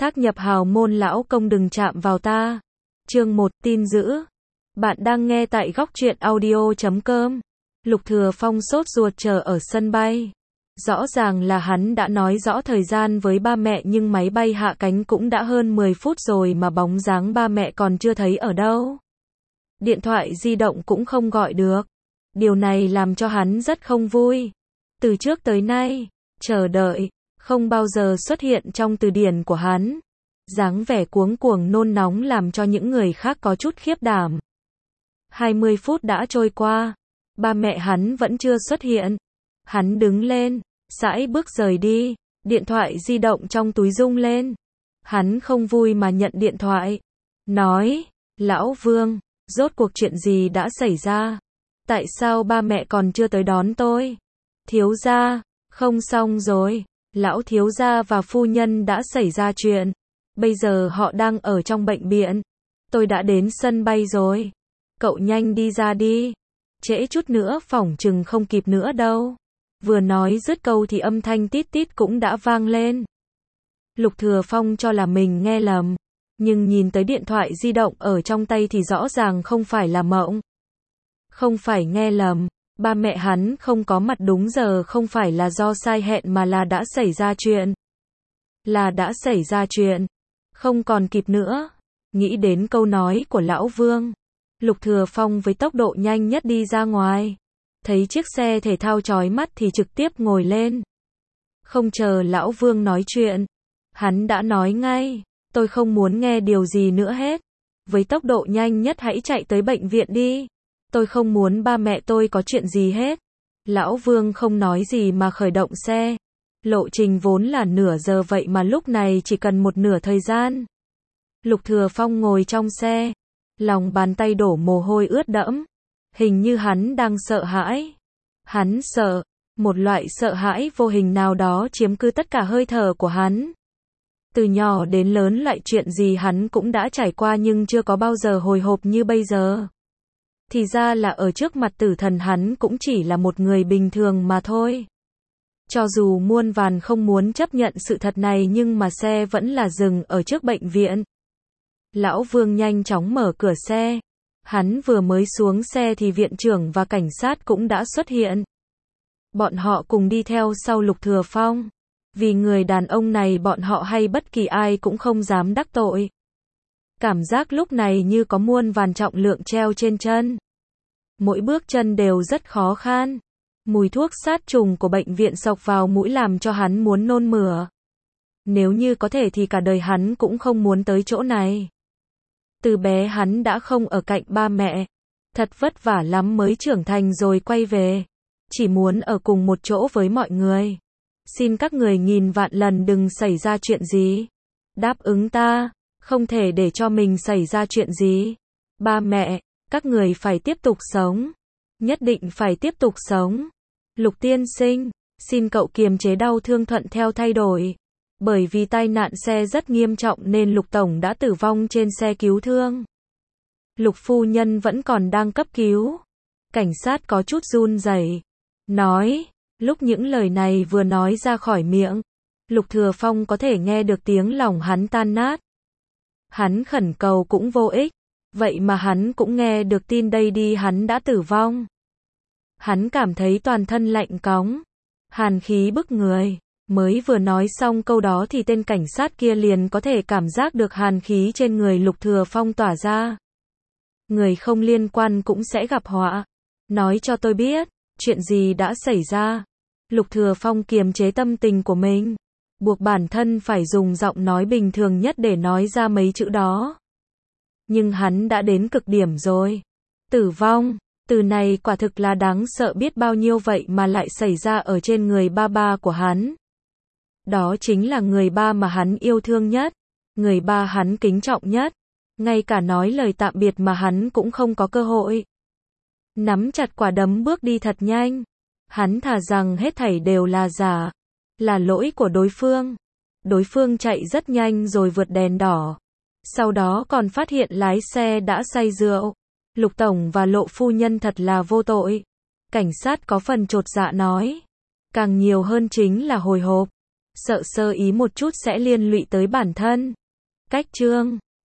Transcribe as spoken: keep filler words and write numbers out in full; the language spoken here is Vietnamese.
Thác nhập hào môn lão công đừng chạm vào ta. Chương một tin dữ. Bạn đang nghe tại góc truyện audio chấm com. Lục Thừa Phong sốt ruột chờ ở sân bay. Rõ ràng là hắn đã nói rõ thời gian với ba mẹ nhưng máy bay hạ cánh cũng đã hơn mười phút rồi mà bóng dáng ba mẹ còn chưa thấy ở đâu. Điện thoại di động cũng không gọi được. Điều này làm cho hắn rất không vui. Từ trước tới nay, chờ đợi không bao giờ xuất hiện trong từ điển của hắn. Dáng vẻ cuống cuồng nôn nóng làm cho những người khác có chút khiếp đảm. hai mươi phút đã trôi qua, ba mẹ hắn vẫn chưa xuất hiện. Hắn đứng lên, sải bước rời đi, điện thoại di động trong túi rung lên. Hắn không vui mà nhận điện thoại, nói, Lão Vương, rốt cuộc chuyện gì đã xảy ra? Tại sao ba mẹ còn chưa tới đón tôi? Thiếu gia, không xong rồi, lão thiếu gia và phu nhân đã xảy ra chuyện. Bây giờ họ đang ở trong bệnh viện. Tôi đã đến sân bay rồi. Cậu nhanh đi ra đi. Trễ chút nữa phỏng chừng không kịp nữa đâu. Vừa nói dứt câu thì âm thanh tít tít cũng đã vang lên. Lục Thừa Phong cho là mình nghe lầm. Nhưng nhìn tới điện thoại di động ở trong tay thì rõ ràng không phải là mộng. Không phải nghe lầm. Ba mẹ hắn không có mặt đúng giờ không phải là do sai hẹn mà là đã xảy ra chuyện. Là đã xảy ra chuyện. Không còn kịp nữa. Nghĩ đến câu nói của Lão Vương. Lục Thừa Phong với tốc độ nhanh nhất đi ra ngoài. Thấy chiếc xe thể thao chói mắt thì trực tiếp ngồi lên. Không chờ Lão Vương nói chuyện. Hắn đã nói ngay. Tôi không muốn nghe điều gì nữa hết. Với tốc độ nhanh nhất hãy chạy tới bệnh viện đi. Tôi không muốn ba mẹ tôi có chuyện gì hết. Lão Vương không nói gì mà khởi động xe. Lộ trình vốn là nửa giờ vậy mà lúc này chỉ cần một nửa thời gian. Lục Thừa Phong ngồi trong xe. Lòng bàn tay đổ mồ hôi ướt đẫm. Hình như hắn đang sợ hãi. Hắn sợ. Một loại sợ hãi vô hình nào đó chiếm cứ tất cả hơi thở của hắn. Từ nhỏ đến lớn loại chuyện gì hắn cũng đã trải qua nhưng chưa có bao giờ hồi hộp như bây giờ. Thì ra là ở trước mặt tử thần hắn cũng chỉ là một người bình thường mà thôi. Cho dù muôn vàn không muốn chấp nhận sự thật này nhưng mà xe vẫn là dừng ở trước bệnh viện. Lão Vương nhanh chóng mở cửa xe. Hắn vừa mới xuống xe thì viện trưởng và cảnh sát cũng đã xuất hiện. Bọn họ cùng đi theo sau Lục Thừa Phong. Vì người đàn ông này bọn họ hay bất kỳ ai cũng không dám đắc tội. Cảm giác lúc này như có muôn vàn trọng lượng treo trên chân. Mỗi bước chân đều rất khó khăn. Mùi thuốc sát trùng của bệnh viện xộc vào mũi làm cho hắn muốn nôn mửa. Nếu như có thể thì cả đời hắn cũng không muốn tới chỗ này. Từ bé hắn đã không ở cạnh ba mẹ. Thật vất vả lắm mới trưởng thành rồi quay về. Chỉ muốn ở cùng một chỗ với mọi người. Xin các người nghìn vạn lần đừng xảy ra chuyện gì. Đáp ứng ta. Không thể để cho mình xảy ra chuyện gì. Ba mẹ, các người phải tiếp tục sống. Nhất định phải tiếp tục sống. Lục tiên sinh, xin cậu kiềm chế đau thương thuận theo thay đổi. Bởi vì tai nạn xe rất nghiêm trọng nên Lục Tổng đã tử vong trên xe cứu thương. Lục phu nhân vẫn còn đang cấp cứu. Cảnh sát có chút run rẩy. Nói, lúc những lời này vừa nói ra khỏi miệng. Lục Thừa Phong có thể nghe được tiếng lòng hắn tan nát. Hắn khẩn cầu cũng vô ích. Vậy mà hắn cũng nghe được tin đây đi hắn đã tử vong. Hắn cảm thấy toàn thân lạnh cóng. Hàn khí bức người. Mới vừa nói xong câu đó thì tên cảnh sát kia liền có thể cảm giác được hàn khí trên người Lục Thừa Phong tỏa ra. Người không liên quan cũng sẽ gặp họa. Nói cho tôi biết, chuyện gì đã xảy ra. Lục Thừa Phong kiềm chế tâm tình của mình. Buộc bản thân phải dùng giọng nói bình thường nhất để nói ra mấy chữ đó. Nhưng hắn đã đến cực điểm rồi. Tử vong, từ này quả thực là đáng sợ biết bao nhiêu vậy mà lại xảy ra ở trên người ba ba của hắn. Đó chính là người ba mà hắn yêu thương nhất. Người ba hắn kính trọng nhất. Ngay cả nói lời tạm biệt mà hắn cũng không có cơ hội. Nắm chặt quả đấm bước đi thật nhanh. Hắn thà rằng hết thảy đều là giả. Là lỗi của đối phương. Đối phương chạy rất nhanh rồi vượt đèn đỏ. Sau đó còn phát hiện lái xe đã say rượu. Lục Tổng và Lộ phu nhân thật là vô tội. Cảnh sát có phần chột dạ nói. Càng nhiều hơn chính là hồi hộp. Sợ sơ ý một chút sẽ liên lụy tới bản thân. Cách chương